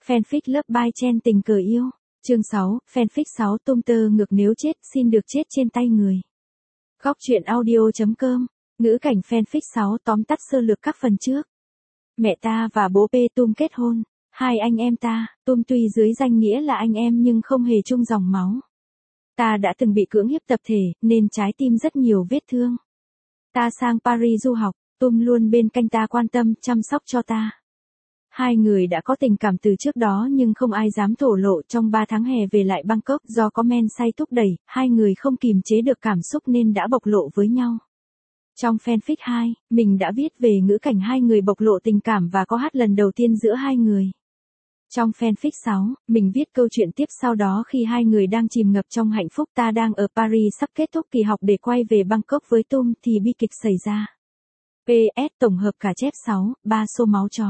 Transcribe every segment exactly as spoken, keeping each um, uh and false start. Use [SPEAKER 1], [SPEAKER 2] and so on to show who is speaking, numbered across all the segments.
[SPEAKER 1] Fanfic Love by Chen tình cờ yêu. Chương sáu, Fanfic sáu Tôm tơ ngược nếu chết xin được chết trên tay người. Góc truyện audio.com. Ngữ cảnh Fanfic sáu tóm tắt sơ lược các phần trước. Mẹ ta và bố P Tum kết hôn. Hai anh em ta, Tum tuy dưới danh nghĩa là anh em nhưng không hề chung dòng máu. Ta đã từng bị cưỡng hiếp tập thể, nên trái tim rất nhiều vết thương. Ta sang Paris du học, Tum luôn bên cạnh ta quan tâm, chăm sóc cho ta. Hai người đã có tình cảm từ trước đó nhưng không ai dám thổ lộ. Trong ba tháng hè về lại Bangkok, do có men say thúc đẩy, hai người không kìm chế được cảm xúc nên đã bộc lộ với nhau. Trong Fanfic hai, mình đã viết về ngữ cảnh hai người bộc lộ tình cảm và có hát lần đầu tiên giữa hai người. Trong Fanfic sáu, mình viết câu chuyện tiếp sau đó khi hai người đang chìm ngập trong hạnh phúc. Ta đang ở Paris sắp kết thúc kỳ học để quay về Bangkok với Tum thì bi kịch xảy ra. pê ét tổng hợp cả chép sáu, ba xô máu chó.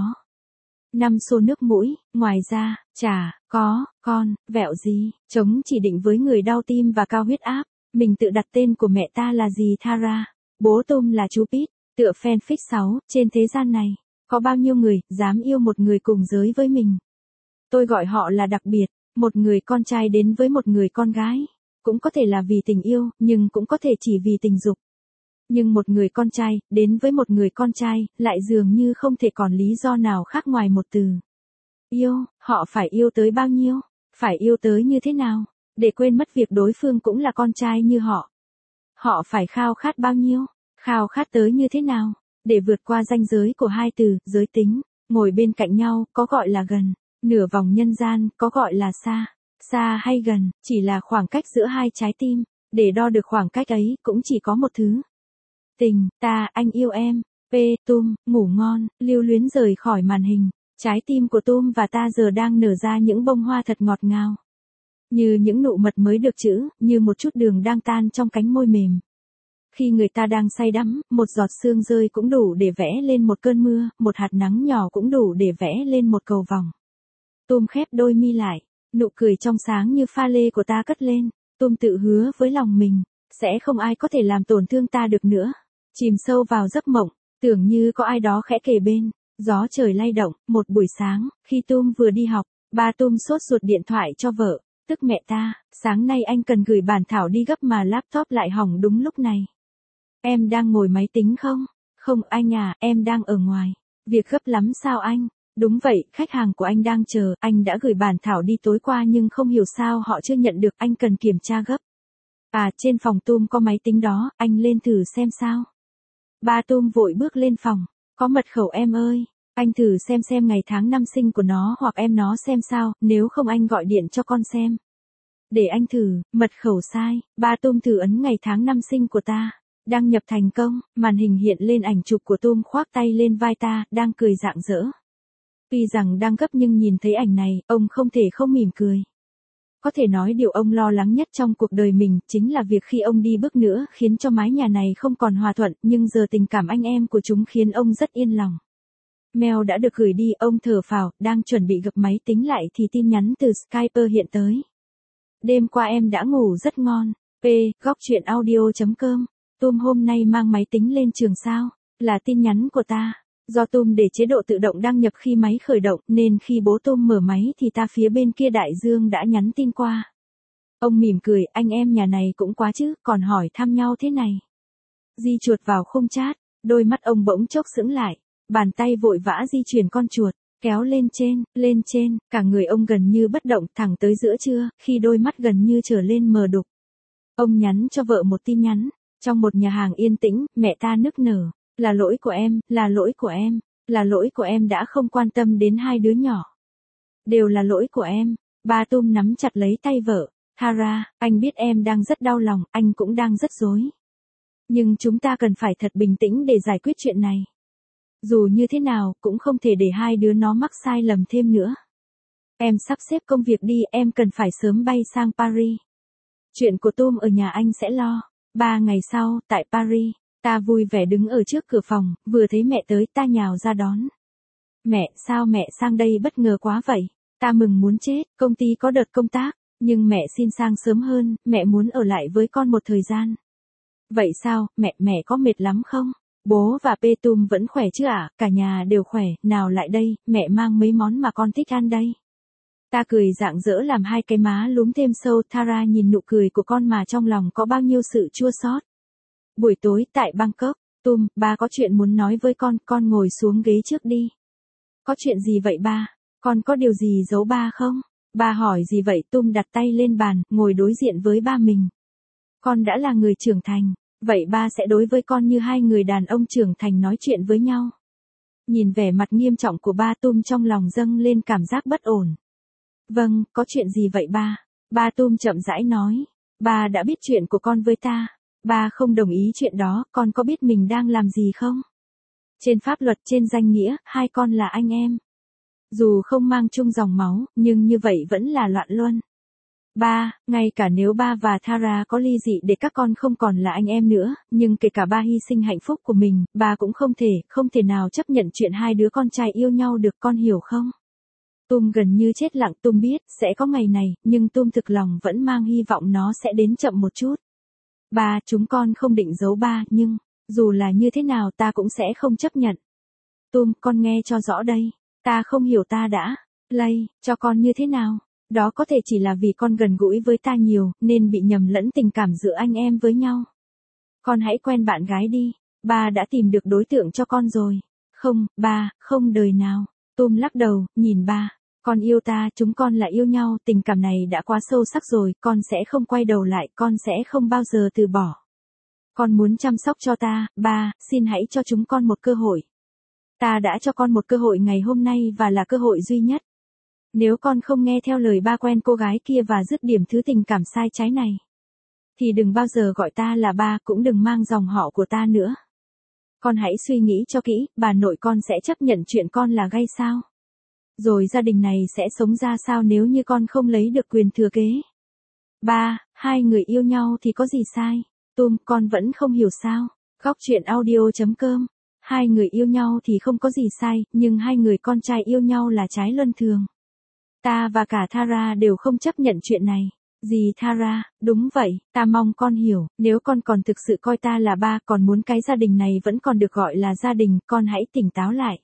[SPEAKER 1] năm xô nước mũi, ngoài ra, chả, có, con, vẹo gì, chống chỉ định với người đau tim và cao huyết áp. Mình tự đặt tên của mẹ ta là gì Thara, bố Tum là chú Pete. Tựa Fanfic sáu, trên thế gian này, có bao nhiêu người dám yêu một người cùng giới với mình. Tôi gọi họ là đặc biệt, một người con trai đến với một người con gái. Cũng có thể là vì tình yêu, nhưng cũng có thể chỉ vì tình dục. Nhưng một người con trai, đến với một người con trai, lại dường như không thể còn lý do nào khác ngoài một từ. Yêu, họ phải yêu tới bao nhiêu? Phải yêu tới như thế nào? Để quên mất việc đối phương cũng là con trai như họ. Họ phải khao khát bao nhiêu? Khao khát tới như thế nào? Để vượt qua ranh giới của hai từ, giới tính, ngồi bên cạnh nhau, có gọi là gần. Nửa vòng nhân gian, có gọi là xa. Xa hay gần, chỉ là khoảng cách giữa hai trái tim. Để đo được khoảng cách ấy, cũng chỉ có một thứ. Tình, ta, anh yêu em. P, Tum, ngủ ngon, lưu luyến rời khỏi màn hình. Trái tim của Tum và ta giờ đang nở ra những bông hoa thật ngọt ngào. Như những nụ mật mới được chữ, như một chút đường đang tan trong cánh môi mềm. Khi người ta đang say đắm, một giọt sương rơi cũng đủ để vẽ lên một cơn mưa, một hạt nắng nhỏ cũng đủ để vẽ lên một cầu vồng. Tum khép đôi mi lại, nụ cười trong sáng như pha lê của ta cất lên. Tum tự hứa với lòng mình, sẽ không ai có thể làm tổn thương ta được nữa. Chìm sâu vào giấc mộng, tưởng như có ai đó khẽ kề bên. Gió trời lay động, một buổi sáng, khi Tum vừa đi học, ba Tum sốt ruột điện thoại cho vợ, tức mẹ ta, sáng nay anh cần gửi bản thảo đi gấp mà laptop lại hỏng đúng lúc này. Em đang ngồi máy tính không? Không anh à, em đang ở ngoài. Việc gấp lắm sao anh? Đúng vậy, khách hàng của anh đang chờ, anh đã gửi bản thảo đi tối qua nhưng không hiểu sao họ chưa nhận được, anh cần kiểm tra gấp. À, trên phòng Tum có máy tính đó, anh lên thử xem sao. Ba Tum vội bước lên phòng, có mật khẩu em ơi, anh thử xem xem ngày tháng năm sinh của nó hoặc em nó xem sao, nếu không anh gọi điện cho con xem. Để anh thử, mật khẩu sai, ba Tum thử ấn ngày tháng năm sinh của ta. Đăng nhập thành công, màn hình hiện lên ảnh chụp của Tum khoác tay lên vai ta, đang cười rạng rỡ. Tuy rằng đang gấp nhưng nhìn thấy ảnh này, ông không thể không mỉm cười. Có thể nói điều ông lo lắng nhất trong cuộc đời mình chính là việc khi ông đi bước nữa khiến cho mái nhà này không còn hòa thuận, nhưng giờ tình cảm anh em của chúng khiến ông rất yên lòng. Mail đã được gửi đi, ông thở phào, đang chuẩn bị gập máy tính lại thì tin nhắn từ Skype hiện tới. Đêm qua em đã ngủ rất ngon. P, góc truyện audio.com. Tum hôm nay mang máy tính lên trường sao? Là tin nhắn của ta. Do Tum để chế độ tự động đăng nhập khi máy khởi động, nên khi bố Tum mở máy thì ta phía bên kia đại dương đã nhắn tin qua. Ông mỉm cười, anh em nhà này cũng quá chứ, còn hỏi thăm nhau thế này. Di chuột vào khung chat, đôi mắt ông bỗng chốc sững lại, bàn tay vội vã di chuyển con chuột, kéo lên trên, lên trên, cả người ông gần như bất động, thẳng tới giữa trưa, khi đôi mắt gần như trở lên mờ đục. Ông nhắn cho vợ một tin nhắn, trong một nhà hàng yên tĩnh, mẹ ta nức nở. Là lỗi của em, là lỗi của em, là lỗi của em đã không quan tâm đến hai đứa nhỏ. Đều là lỗi của em. Ba Tum nắm chặt lấy tay vợ. Thara, anh biết em đang rất đau lòng, anh cũng đang rất rối. Nhưng chúng ta cần phải thật bình tĩnh để giải quyết chuyện này. Dù như thế nào, cũng không thể để hai đứa nó mắc sai lầm thêm nữa. Em sắp xếp công việc đi, em cần phải sớm bay sang Paris. Chuyện của Tum ở nhà anh sẽ lo. Ba ngày sau, tại Paris. Ta vui vẻ đứng ở trước cửa phòng, vừa thấy mẹ tới ta nhào ra đón. Mẹ, sao mẹ sang đây bất ngờ quá vậy? Ta mừng muốn chết, công ty có đợt công tác, nhưng mẹ xin sang sớm hơn, mẹ muốn ở lại với con một thời gian. Vậy sao, mẹ, mẹ có mệt lắm không? Bố và P Tum vẫn khỏe chứ ạ, à? Cả nhà đều khỏe, nào lại đây, mẹ mang mấy món mà con thích ăn đây. Ta cười rạng rỡ làm hai cái má lúm thêm sâu. Tara nhìn nụ cười của con mà trong lòng có bao nhiêu sự chua xót. Buổi tối tại Bangkok, Tum, ba có chuyện muốn nói với con, con ngồi xuống ghế trước đi. Có chuyện gì vậy ba? Con có điều gì giấu ba không? Ba hỏi gì vậy? Tum đặt tay lên bàn, ngồi đối diện với ba mình. Con đã là người trưởng thành, vậy ba sẽ đối với con như hai người đàn ông trưởng thành nói chuyện với nhau. Nhìn vẻ mặt nghiêm trọng của ba, Tum trong lòng dâng lên cảm giác bất ổn. Vâng, có chuyện gì vậy ba? Ba Tum chậm rãi nói. Ba đã biết chuyện của con với ta. Ba không đồng ý chuyện đó, con có biết mình đang làm gì không? Trên pháp luật, trên danh nghĩa, hai con là anh em. Dù không mang chung dòng máu, nhưng như vậy vẫn là loạn luân. Ba, ngay cả nếu ba và Tara có ly dị để các con không còn là anh em nữa, nhưng kể cả ba hy sinh hạnh phúc của mình, ba cũng không thể, không thể nào chấp nhận chuyện hai đứa con trai yêu nhau được, con hiểu không? Tum gần như chết lặng. Tum biết sẽ có ngày này, nhưng Tum thực lòng vẫn mang hy vọng nó sẽ đến chậm một chút. Ba, chúng con không định giấu ba, nhưng, dù là như thế nào ta cũng sẽ không chấp nhận. Tum, con nghe cho rõ đây. Ta không hiểu ta đã lây cho con như thế nào. Đó có thể chỉ là vì con gần gũi với ta nhiều, nên bị nhầm lẫn tình cảm giữa anh em với nhau. Con hãy quen bạn gái đi. Ba đã tìm được đối tượng cho con rồi. Không, ba, không đời nào. Tum lắc đầu, nhìn ba. Con yêu ta, chúng con là yêu nhau, tình cảm này đã quá sâu sắc rồi, con sẽ không quay đầu lại, con sẽ không bao giờ từ bỏ. Con muốn chăm sóc cho ta, ba, xin hãy cho chúng con một cơ hội. Ta đã cho con một cơ hội ngày hôm nay và là cơ hội duy nhất. Nếu con không nghe theo lời ba quen cô gái kia và dứt điểm thứ tình cảm sai trái này, thì đừng bao giờ gọi ta là ba, cũng đừng mang dòng họ của ta nữa. Con hãy suy nghĩ cho kỹ, bà nội con sẽ chấp nhận chuyện con là gay sao? Rồi gia đình này sẽ sống ra sao nếu như con không lấy được quyền thừa kế? Ba, hai người yêu nhau thì có gì sai? Tum, con vẫn không hiểu sao? Góc truyện audio chấm com. Hai người yêu nhau thì không có gì sai, nhưng hai người con trai yêu nhau là trái luân thường. Ta và cả Tara đều không chấp nhận chuyện này. Dì Tara, đúng vậy, ta mong con hiểu, nếu con còn thực sự coi ta là ba, còn muốn cái gia đình này vẫn còn được gọi là gia đình, con hãy tỉnh táo lại.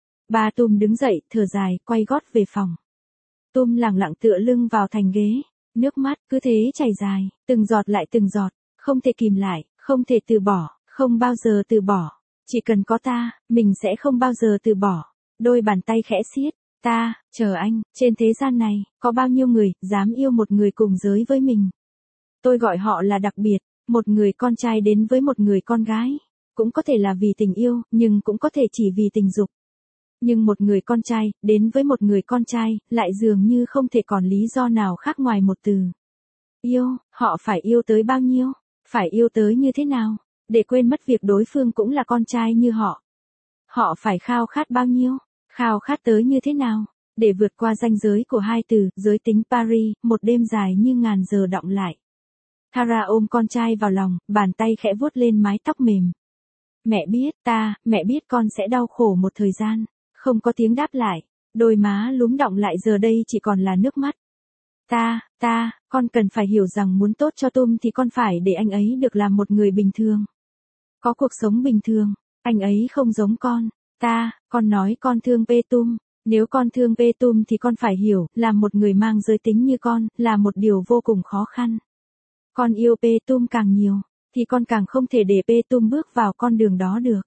[SPEAKER 1] Ba Tum đứng dậy, thở dài, quay gót về phòng. Tum lặng lặng tựa lưng vào thành ghế, nước mắt cứ thế chảy dài, từng giọt lại từng giọt, không thể kìm lại, không thể từ bỏ, không bao giờ từ bỏ. Chỉ cần có ta, mình sẽ không bao giờ từ bỏ. Đôi bàn tay khẽ siết. Ta, chờ anh, trên thế gian này, có bao nhiêu người, dám yêu một người cùng giới với mình. Tôi gọi họ là đặc biệt, một người con trai đến với một người con gái. Cũng có thể là vì tình yêu, nhưng cũng có thể chỉ vì tình dục. Nhưng một người con trai, đến với một người con trai, lại dường như không thể còn lý do nào khác ngoài một từ. Yêu, họ phải yêu tới bao nhiêu? Phải yêu tới như thế nào? Để quên mất việc đối phương cũng là con trai như họ. Họ phải khao khát bao nhiêu? Khao khát tới như thế nào? Để vượt qua ranh giới của hai từ, giới tính Paris, một đêm dài như ngàn giờ đọng lại. Tara ôm con trai vào lòng, bàn tay khẽ vuốt lên mái tóc mềm. Mẹ biết, ta, mẹ biết con sẽ đau khổ một thời gian. Không có tiếng đáp lại. Đôi má lúm đọng lại giờ đây chỉ còn là nước mắt. Ta, ta, con cần phải hiểu rằng muốn tốt cho Tum thì con phải để anh ấy được làm một người bình thường. Có cuộc sống bình thường. Anh ấy không giống con. Ta, con nói con thương Tum. Nếu con thương Tum thì con phải hiểu, làm một người mang giới tính như con, là một điều vô cùng khó khăn. Con yêu Tum càng nhiều, thì con càng không thể để Tum bước vào con đường đó được.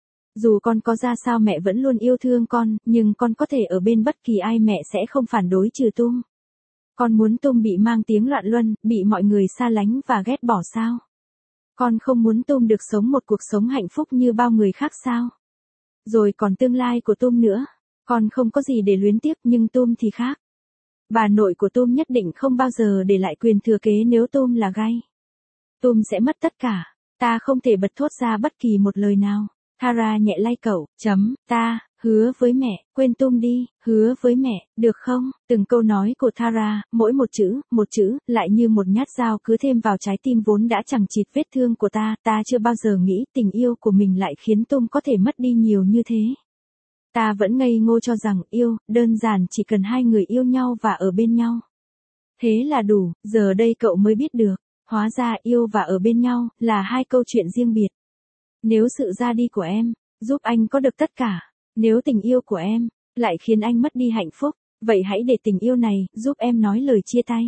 [SPEAKER 1] Dù con có ra sao mẹ vẫn luôn yêu thương con, nhưng con có thể ở bên bất kỳ ai mẹ sẽ không phản đối trừ Tum. Con muốn Tum bị mang tiếng loạn luân, bị mọi người xa lánh và ghét bỏ sao? Con không muốn Tum được sống một cuộc sống hạnh phúc như bao người khác sao? Rồi còn tương lai của Tum nữa. Con không có gì để luyến tiếc nhưng Tum thì khác. Bà nội của Tum nhất định không bao giờ để lại quyền thừa kế nếu Tum là gay. Tum sẽ mất tất cả. Ta không thể bật thốt ra bất kỳ một lời nào. Tara nhẹ lay cậu, chấm, ta, hứa với mẹ, quên Tum đi, hứa với mẹ, được không? Từng câu nói của Tara, mỗi một chữ, một chữ, lại như một nhát dao cứ thêm vào trái tim vốn đã chẳng chịt vết thương của ta. Ta chưa bao giờ nghĩ tình yêu của mình lại khiến Tum có thể mất đi nhiều như thế. Ta vẫn ngây ngô cho rằng yêu, đơn giản chỉ cần hai người yêu nhau và ở bên nhau. Thế là đủ, giờ đây cậu mới biết được, hóa ra yêu và ở bên nhau, là hai câu chuyện riêng biệt. Nếu sự ra đi của em, giúp anh có được tất cả, nếu tình yêu của em, lại khiến anh mất đi hạnh phúc, Vậy hãy để tình yêu này, giúp em nói lời chia tay.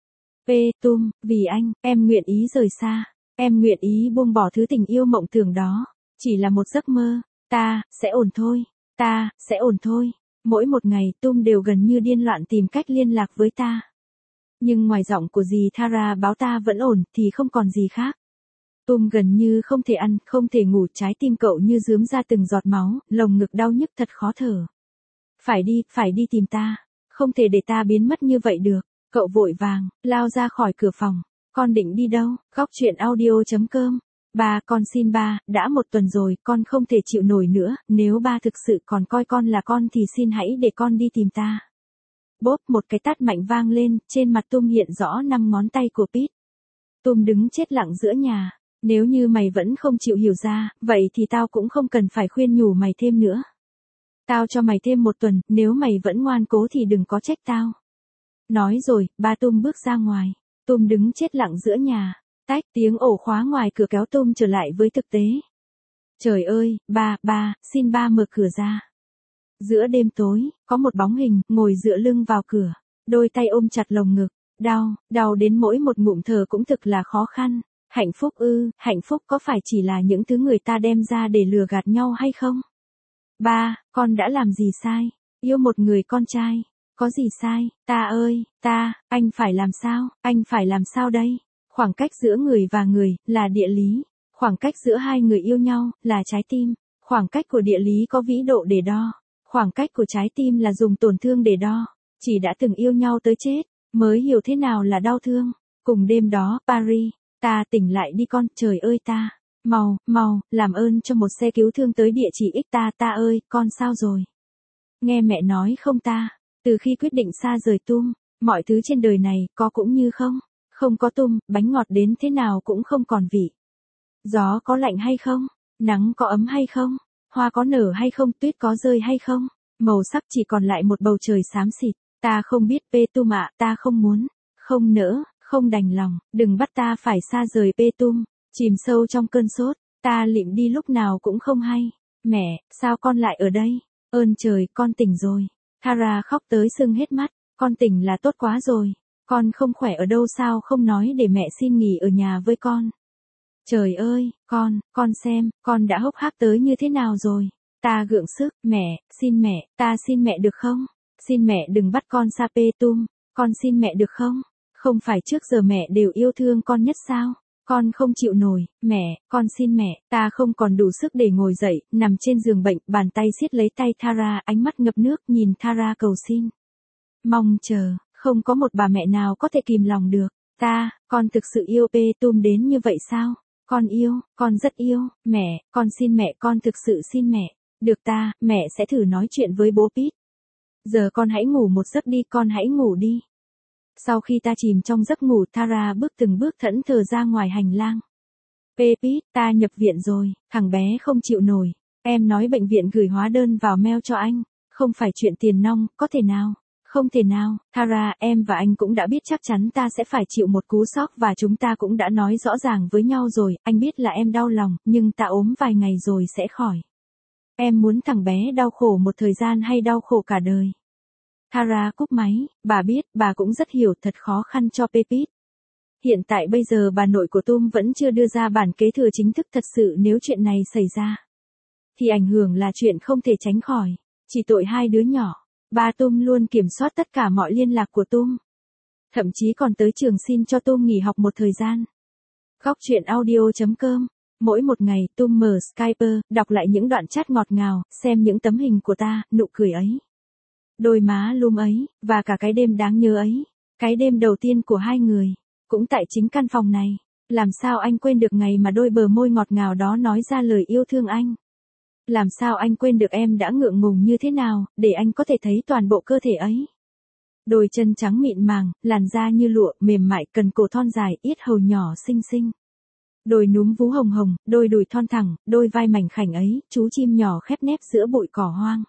[SPEAKER 1] P. Tum, vì anh, em nguyện ý rời xa. Em nguyện ý buông bỏ thứ tình yêu mộng tưởng đó. Chỉ là một giấc mơ. Ta, sẽ ổn thôi. Ta, sẽ ổn thôi. Mỗi một ngày Tum đều gần như điên loạn tìm cách liên lạc với ta. Nhưng ngoài giọng của dì Thara báo ta vẫn ổn thì không còn gì khác. Tum gần như không thể ăn, không thể ngủ, trái tim cậu như rướm ra từng giọt máu, lồng ngực đau nhức thật khó thở. Phải đi, phải đi tìm ta. Không thể để ta biến mất như vậy được. Cậu vội vàng, lao ra khỏi cửa phòng. Con định đi đâu? Góc chuyện audio.com. Ba, con xin ba, đã một tuần rồi, con không thể chịu nổi nữa, nếu ba thực sự còn coi con là con thì xin hãy để con đi tìm ta. Bốp, một cái tát mạnh vang lên, trên mặt Tum hiện rõ năm ngón tay của Pete. Tum đứng chết lặng giữa nhà. Nếu như mày vẫn không chịu hiểu ra, vậy thì tao cũng không cần phải khuyên nhủ mày thêm nữa. Tao cho mày thêm một tuần, nếu mày vẫn ngoan cố thì đừng có trách tao. Nói rồi, ba Tum bước ra ngoài. Tum đứng chết lặng giữa nhà. Tách, tiếng ổ khóa ngoài cửa kéo Tum trở lại với thực tế. Trời ơi, ba, ba, xin ba mở cửa ra. Giữa đêm tối, có một bóng hình, ngồi dựa lưng vào cửa. Đôi tay ôm chặt lồng ngực. Đau, đau đến mỗi một ngụm thở cũng thực là khó khăn. Hạnh phúc ư, hạnh phúc có phải chỉ là những thứ người ta đem ra để lừa gạt nhau hay không? Ba, con đã làm gì sai? Yêu một người con trai. Có gì sai? Ta ơi, ta, anh phải làm sao? Anh phải làm sao đây? Khoảng cách giữa người và người, là địa lý. Khoảng cách giữa hai người yêu nhau, là trái tim. Khoảng cách của địa lý có vĩ độ để đo. Khoảng cách của trái tim là dùng tổn thương để đo. Chỉ đã từng yêu nhau tới chết, mới hiểu thế nào là đau thương. Cùng đêm đó, Paris. Ta tỉnh lại đi con, trời ơi ta. Mau, mau, làm ơn cho một xe cứu thương tới địa chỉ X ta, ta ơi, con sao rồi? Nghe mẹ nói không ta? Từ khi quyết định xa rời Tum, mọi thứ trên đời này, có cũng như không. Không có Tum, bánh ngọt đến thế nào cũng không còn vị. Gió có lạnh hay không? Nắng có ấm hay không? Hoa có nở hay không? Tuyết có rơi hay không? Màu sắc chỉ còn lại một bầu trời xám xịt. Ta không biết P Tum ạ, ta không muốn, không nỡ, không đành lòng, đừng bắt ta phải xa rời P Tum. Chìm sâu trong cơn sốt, ta lịm đi lúc nào cũng không hay. Mẹ, sao con lại ở đây? Ơn trời, con tỉnh rồi. Thara khóc tới sưng hết mắt. Con tỉnh là tốt quá rồi. Con không khỏe ở đâu sao không nói để mẹ xin nghỉ ở nhà với con. Trời ơi, con, con xem, con đã hốc hác tới như thế nào rồi. Ta gượng sức, mẹ, xin mẹ, ta xin mẹ được không? Xin mẹ đừng bắt con xa P Tum, con xin mẹ được không? Không phải trước giờ mẹ đều yêu thương con nhất sao? Con không chịu nổi, mẹ, con xin mẹ, ta không còn đủ sức để ngồi dậy, nằm trên giường bệnh, bàn tay siết lấy tay Thara, ánh mắt ngập nước, nhìn Thara cầu xin. Mong chờ, không có một bà mẹ nào có thể kìm lòng được. Ta, con thực sự yêu P Tum đến như vậy sao? Con yêu, con rất yêu, mẹ, con xin mẹ, con thực sự xin mẹ. Được ta, mẹ sẽ thử nói chuyện với bố Pete. Giờ con hãy ngủ một giấc đi, con hãy ngủ đi. Sau khi ta chìm trong giấc ngủ, Thara bước từng bước thẫn thờ ra ngoài hành lang. Pete, ta nhập viện rồi, thằng bé không chịu nổi. Em nói bệnh viện gửi hóa đơn vào mail cho anh. Không phải chuyện tiền nong, có thể nào? Không thể nào, Thara, em và anh cũng đã biết chắc chắn ta sẽ phải chịu một cú sốc và chúng ta cũng đã nói rõ ràng với nhau rồi, anh biết là em đau lòng, nhưng ta ốm vài ngày rồi sẽ khỏi. Em muốn thằng bé đau khổ một thời gian hay đau khổ cả đời? Thara cúp máy, bà biết, bà cũng rất hiểu thật khó khăn cho Pete. Hiện tại bây giờ bà nội của Tum vẫn chưa đưa ra bản kế thừa chính thức, thật sự nếu chuyện này xảy ra. Thì ảnh hưởng là chuyện không thể tránh khỏi, chỉ tội hai đứa nhỏ. Ba Tum luôn kiểm soát tất cả mọi liên lạc của Tum. Thậm chí còn tới trường xin cho Tum nghỉ học một thời gian. Góc chuyện audio.com. Mỗi một ngày Tum mở Skype, đọc lại những đoạn chat ngọt ngào, xem những tấm hình của ta, nụ cười ấy. Đôi má lúm ấy, và cả cái đêm đáng nhớ ấy. Cái đêm đầu tiên của hai người. Cũng tại chính căn phòng này. Làm sao anh quên được ngày mà đôi bờ môi ngọt ngào đó nói ra lời yêu thương anh? Làm sao anh quên được em đã ngượng ngùng như thế nào, để anh có thể thấy toàn bộ cơ thể ấy? Đôi chân trắng mịn màng, làn da như lụa, mềm mại, cần cổ thon dài, yết hầu nhỏ xinh xinh. Đôi núm vú hồng hồng, đôi đùi thon thẳng, đôi vai mảnh khảnh ấy, chú chim nhỏ khép nép giữa bụi cỏ hoang.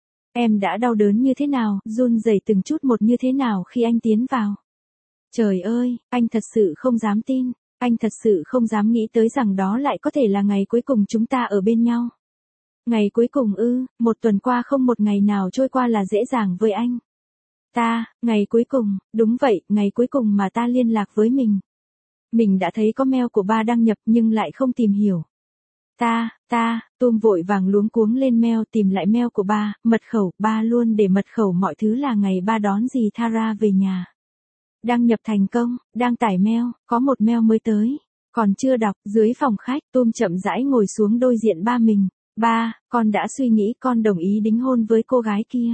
[SPEAKER 1] Em đã đau đớn như thế nào, run rẩy từng chút một như thế nào khi anh tiến vào. Trời ơi, anh thật sự không dám tin, anh thật sự không dám nghĩ tới rằng đó lại có thể là ngày cuối cùng chúng ta ở bên nhau. Ngày cuối cùng ư, một tuần qua không một ngày nào trôi qua là dễ dàng với anh. Ta, ngày cuối cùng, đúng vậy, ngày cuối cùng mà ta liên lạc với mình. Mình đã thấy có mail của ba đăng nhập nhưng lại không tìm hiểu. Ta, ta, Tom vội vàng luống cuống lên mail tìm lại mail của ba, mật khẩu, ba luôn để mật khẩu mọi thứ là ngày ba đón dì Tara về nhà. Đăng nhập thành công, đang tải mail, có một mail mới tới. Còn chưa đọc, dưới phòng khách, Tom chậm rãi ngồi xuống đối diện ba mình. Ba, con đã suy nghĩ con đồng ý đính hôn với cô gái kia.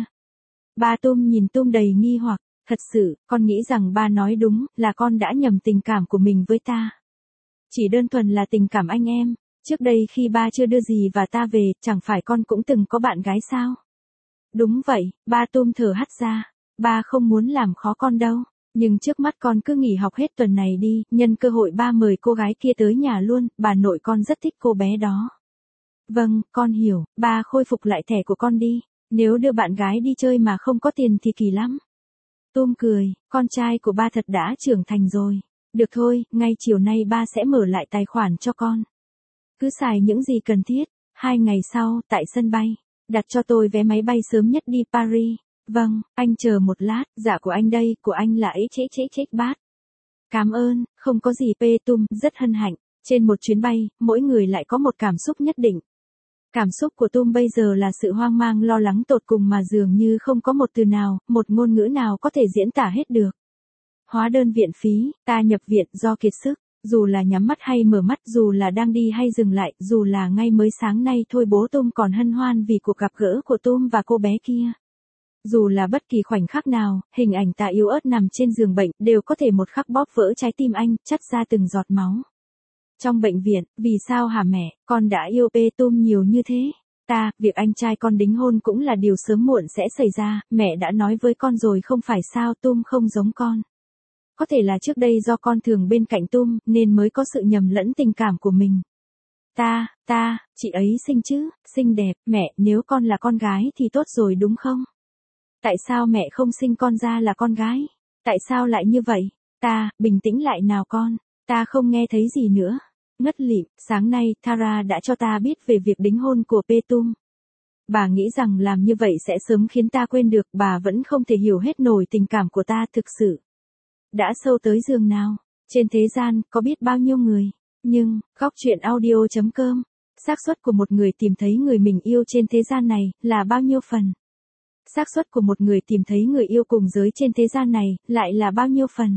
[SPEAKER 1] Ba Tom nhìn Tom đầy nghi hoặc, thật sự, con nghĩ rằng ba nói đúng, là con đã nhầm tình cảm của mình với ta. Chỉ đơn thuần là tình cảm anh em, trước đây khi ba chưa đưa dì và ta về, chẳng phải con cũng từng có bạn gái sao? Đúng vậy, ba Tom thở hắt ra, ba không muốn làm khó con đâu. Nhưng trước mắt con cứ nghỉ học hết tuần này đi, nhân cơ hội ba mời cô gái kia tới nhà luôn, bà nội con rất thích cô bé đó. Vâng, con hiểu, ba khôi phục lại thẻ của con đi, nếu đưa bạn gái đi chơi mà không có tiền thì kỳ lắm. Tom cười, con trai của ba thật đã trưởng thành rồi. Được thôi, ngay chiều nay ba sẽ mở lại tài khoản cho con. Cứ xài những gì cần thiết. Hai ngày sau, tại sân bay, đặt cho tôi vé máy bay sớm nhất đi Paris. Vâng, anh chờ một lát, dạ của anh đây, của anh là ấy chế chế chế bát. Cảm ơn, không có gì P Tom, rất hân hạnh. Trên một chuyến bay, mỗi người lại có một cảm xúc nhất định. Cảm xúc của Tom bây giờ là sự hoang mang lo lắng tột cùng mà dường như không có một từ nào, một ngôn ngữ nào có thể diễn tả hết được. Hóa đơn viện phí, ta nhập viện do kiệt sức, dù là nhắm mắt hay mở mắt, dù là đang đi hay dừng lại, dù là ngay mới sáng nay thôi bố Tom còn hân hoan vì cuộc gặp gỡ của Tom và cô bé kia. Dù là bất kỳ khoảnh khắc nào, hình ảnh ta yếu ớt nằm trên giường bệnh, đều có thể một khắc bóp vỡ trái tim anh, chắt ra từng giọt máu. Trong bệnh viện, vì sao hả mẹ, con đã yêu P Tom nhiều như thế? Ta, việc anh trai con đính hôn cũng là điều sớm muộn sẽ xảy ra, mẹ đã nói với con rồi không phải sao Tom không giống con. Có thể là trước đây do con thường bên cạnh Tom, nên mới có sự nhầm lẫn tình cảm của mình. Ta, ta, chị ấy xinh chứ, xinh đẹp, mẹ, nếu con là con gái thì tốt rồi đúng không? Tại sao mẹ không sinh con ra là con gái? Tại sao lại như vậy? Ta, bình tĩnh lại nào con, ta không nghe thấy gì nữa. Ngất lịm, sáng nay, Tara đã cho ta biết về việc đính hôn của P Tom. Bà nghĩ rằng làm như vậy sẽ sớm khiến ta quên được, bà vẫn không thể hiểu hết nổi tình cảm của ta thực sự. Đã sâu tới giường nào, trên thế gian, có biết bao nhiêu người, nhưng, góc truyện audio chấm com, xác suất của một người tìm thấy người mình yêu trên thế gian này, là bao nhiêu phần? Xác suất của một người tìm thấy người yêu cùng giới trên thế gian này, lại là bao nhiêu phần?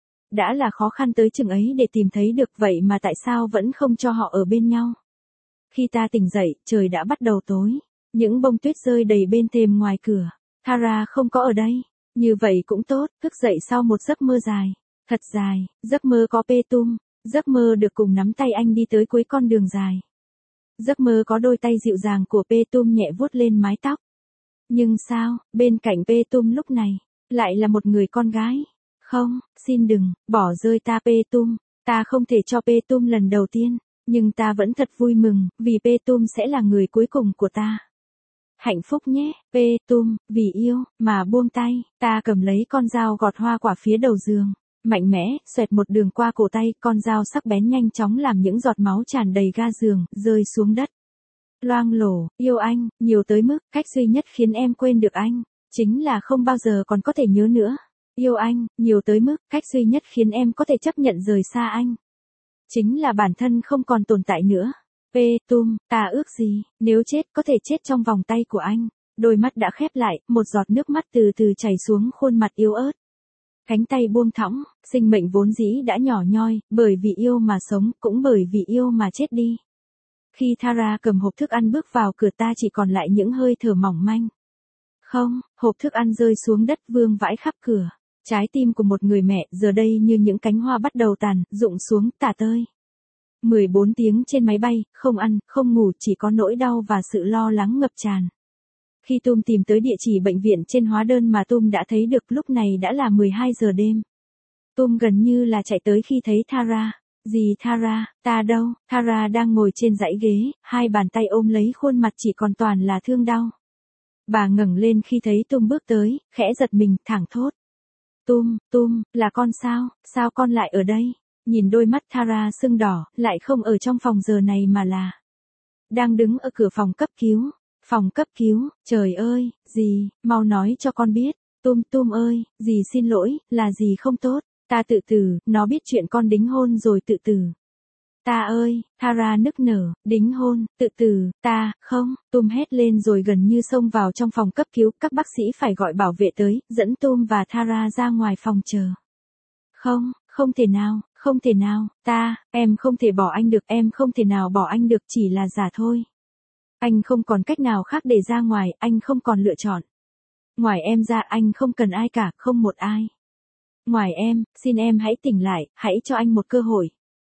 [SPEAKER 1] Đã là khó khăn tới chừng ấy để tìm thấy được vậy mà tại sao vẫn không cho họ ở bên nhau? Khi ta tỉnh dậy, trời đã bắt đầu tối. Những bông tuyết rơi đầy bên thềm ngoài cửa. Tara không có ở đây. Như vậy cũng tốt, thức dậy sau một giấc mơ dài. Thật dài, giấc mơ có P Tom. Giấc mơ được cùng nắm tay anh đi tới cuối con đường dài. Giấc mơ có đôi tay dịu dàng của P Tom nhẹ vuốt lên mái tóc. Nhưng sao, bên cạnh P Tom lúc này, lại là một người con gái. Không, xin đừng, bỏ rơi ta P Tom. Ta không thể cho P Tom lần đầu tiên. Nhưng ta vẫn thật vui mừng, vì P Tom sẽ là người cuối cùng của ta. Hạnh phúc nhé, P Tom, vì yêu, mà buông tay, ta cầm lấy con dao gọt hoa quả phía đầu giường. Mạnh mẽ, xoẹt một đường qua cổ tay, con dao sắc bén nhanh chóng làm những giọt máu tràn đầy ga giường, rơi xuống đất. Loang lổ, yêu anh, nhiều tới mức, cách duy nhất khiến em quên được anh, chính là không bao giờ còn có thể nhớ nữa. Yêu anh, nhiều tới mức, cách duy nhất khiến em có thể chấp nhận rời xa anh. Chính là bản thân không còn tồn tại nữa. P Tom, ta ước gì, nếu chết có thể chết trong vòng tay của anh. Đôi mắt đã khép lại, một giọt nước mắt từ từ chảy xuống khuôn mặt yếu ớt. Cánh tay buông thõng, sinh mệnh vốn dĩ đã nhỏ nhoi, bởi vì yêu mà sống, cũng bởi vì yêu mà chết đi. Khi Tara cầm hộp thức ăn bước vào cửa ta chỉ còn lại những hơi thở mỏng manh. Không, hộp thức ăn rơi xuống đất vương vãi khắp cửa. Trái tim của một người mẹ giờ đây như những cánh hoa bắt đầu tàn, rụng xuống, tả tơi. mười bốn tiếng trên máy bay, không ăn, không ngủ, chỉ có nỗi đau và sự lo lắng ngập tràn. Khi Tom tìm tới địa chỉ bệnh viện trên hóa đơn mà Tom đã thấy được lúc này đã là mười hai giờ đêm. Tom gần như là chạy tới khi thấy Tara. Dì Tara, ta đâu? Tara đang ngồi trên dãy ghế, hai bàn tay ôm lấy khuôn mặt chỉ còn toàn là thương đau. Bà ngẩng lên khi thấy Tom bước tới, khẽ giật mình, thảng thốt. Tom, Tom, là con sao, sao con lại ở đây? Nhìn đôi mắt Tara sưng đỏ, lại không ở trong phòng giờ này mà là đang đứng ở cửa phòng cấp cứu. Phòng cấp cứu, trời ơi, dì, mau nói cho con biết. Tôm Tôm ơi, dì xin lỗi, là dì không tốt, ta tự tử, nó biết chuyện con đính hôn rồi tự tử. Ta ơi, Thara nức nở, đính hôn, tự tử, ta, không, Tôm hét lên rồi gần như xông vào trong phòng cấp cứu, các bác sĩ phải gọi bảo vệ tới, dẫn Tôm và Thara ra ngoài phòng chờ. Không, không thể nào, không thể nào, ta, em không thể bỏ anh được, em không thể nào bỏ anh được, chỉ là giả thôi. Anh không còn cách nào khác để ra ngoài, anh không còn lựa chọn. Ngoài em ra anh không cần ai cả, không một ai. Ngoài em, xin em hãy tỉnh lại, hãy cho anh một cơ hội.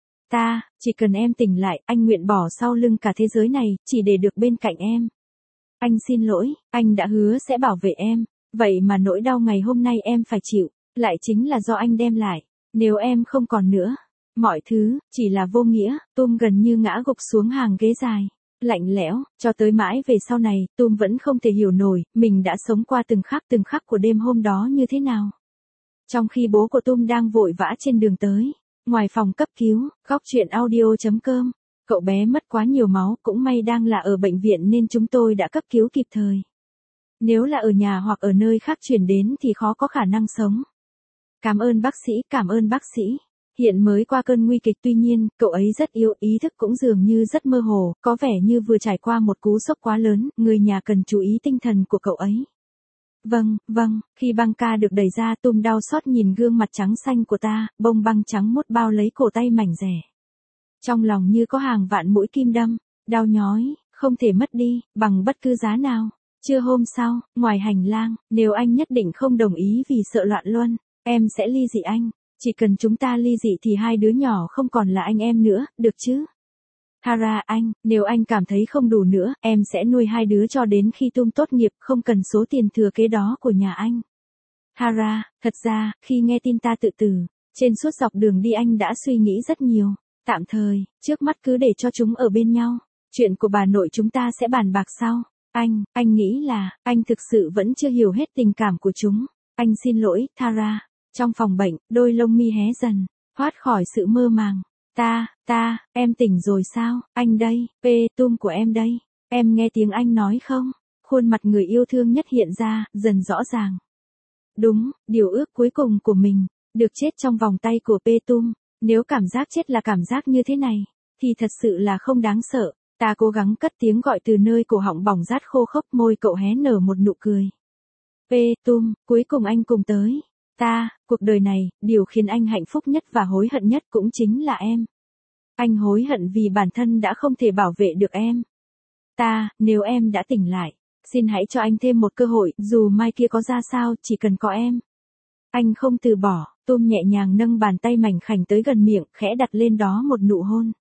[SPEAKER 1] Ta, chỉ cần em tỉnh lại, anh nguyện bỏ sau lưng cả thế giới này, chỉ để được bên cạnh em. Anh xin lỗi, anh đã hứa sẽ bảo vệ em, vậy mà nỗi đau ngày hôm nay em phải chịu, lại chính là do anh đem lại. Nếu em không còn nữa, mọi thứ, chỉ là vô nghĩa. Tôm gần như ngã gục xuống hàng ghế dài. Lạnh lẽo, cho tới mãi về sau này, Tôm vẫn không thể hiểu nổi, mình đã sống qua từng khắc từng khắc của đêm hôm đó như thế nào. Trong khi bố của Tôm đang vội vã trên đường tới, ngoài phòng cấp cứu, góc truyện audio chấm com, cậu bé mất quá nhiều máu, cũng may đang là ở bệnh viện nên chúng tôi đã cấp cứu kịp thời. Nếu là ở nhà hoặc ở nơi khác chuyển đến thì khó có khả năng sống. Cảm ơn bác sĩ, cảm ơn bác sĩ. Hiện mới qua cơn nguy kịch, tuy nhiên, cậu ấy rất yếu, ý thức cũng dường như rất mơ hồ, có vẻ như vừa trải qua một cú sốc quá lớn, người nhà cần chú ý tinh thần của cậu ấy. Vâng, vâng, khi băng ca được đẩy ra, Tôm đau xót nhìn gương mặt trắng xanh của ta, bông băng trắng muốt bao lấy cổ tay mảnh rẻ. Trong lòng như có hàng vạn mũi kim đâm, đau nhói, không thể mất đi, bằng bất cứ giá nào. Trưa hôm sau, ngoài hành lang, nếu anh nhất định không đồng ý vì sợ loạn luân, em sẽ ly dị anh. Chỉ cần chúng ta ly dị thì hai đứa nhỏ không còn là anh em nữa, được chứ? Thara anh, nếu anh cảm thấy không đủ nữa, em sẽ nuôi hai đứa cho đến khi Tôm tốt nghiệp, không cần số tiền thừa kế đó của nhà anh. Thara, thật ra, khi nghe tin ta tự tử, trên suốt dọc đường đi anh đã suy nghĩ rất nhiều. Tạm thời, trước mắt cứ để cho chúng ở bên nhau. Chuyện của bà nội chúng ta sẽ bàn bạc sau. Anh, anh nghĩ là, anh thực sự vẫn chưa hiểu hết tình cảm của chúng. Anh xin lỗi, Thara. Trong phòng bệnh, đôi lông mi hé dần, thoát khỏi sự mơ màng. Ta, ta, em tỉnh rồi sao? Anh đây, P, Tôm của em đây. Em nghe tiếng anh nói không? Khuôn mặt người yêu thương nhất hiện ra, dần rõ ràng. Đúng, điều ước cuối cùng của mình, được chết trong vòng tay của P, Tôm. Nếu cảm giác chết là cảm giác như thế này, thì thật sự là không đáng sợ. Ta cố gắng cất tiếng gọi từ nơi cổ họng bỏng rát khô khốc, môi cậu hé nở một nụ cười. P, Tôm, cuối cùng anh cùng tới. Ta, cuộc đời này, điều khiến anh hạnh phúc nhất và hối hận nhất cũng chính là em. Anh hối hận vì bản thân đã không thể bảo vệ được em. Ta, nếu em đã tỉnh lại, xin hãy cho anh thêm một cơ hội, dù mai kia có ra sao, chỉ cần có em. Anh không từ bỏ. Tôm nhẹ nhàng nâng bàn tay mảnh khảnh tới gần miệng, khẽ đặt lên đó một nụ hôn.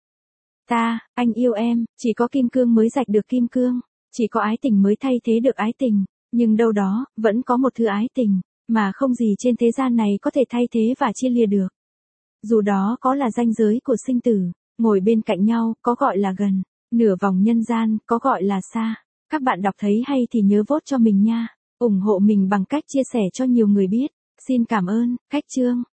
[SPEAKER 1] Ta, anh yêu em, chỉ có kim cương mới rạch được kim cương, chỉ có ái tình mới thay thế được ái tình, nhưng đâu đó, vẫn có một thứ ái tình, mà không gì trên thế gian này có thể thay thế và chia lìa được. Dù đó có là ranh giới của sinh tử, ngồi bên cạnh nhau, có gọi là gần, nửa vòng nhân gian, có gọi là xa. Các bạn đọc thấy hay thì nhớ vote cho mình nha, ủng hộ mình bằng cách chia sẻ cho nhiều người biết. Xin cảm ơn, Cách Chương.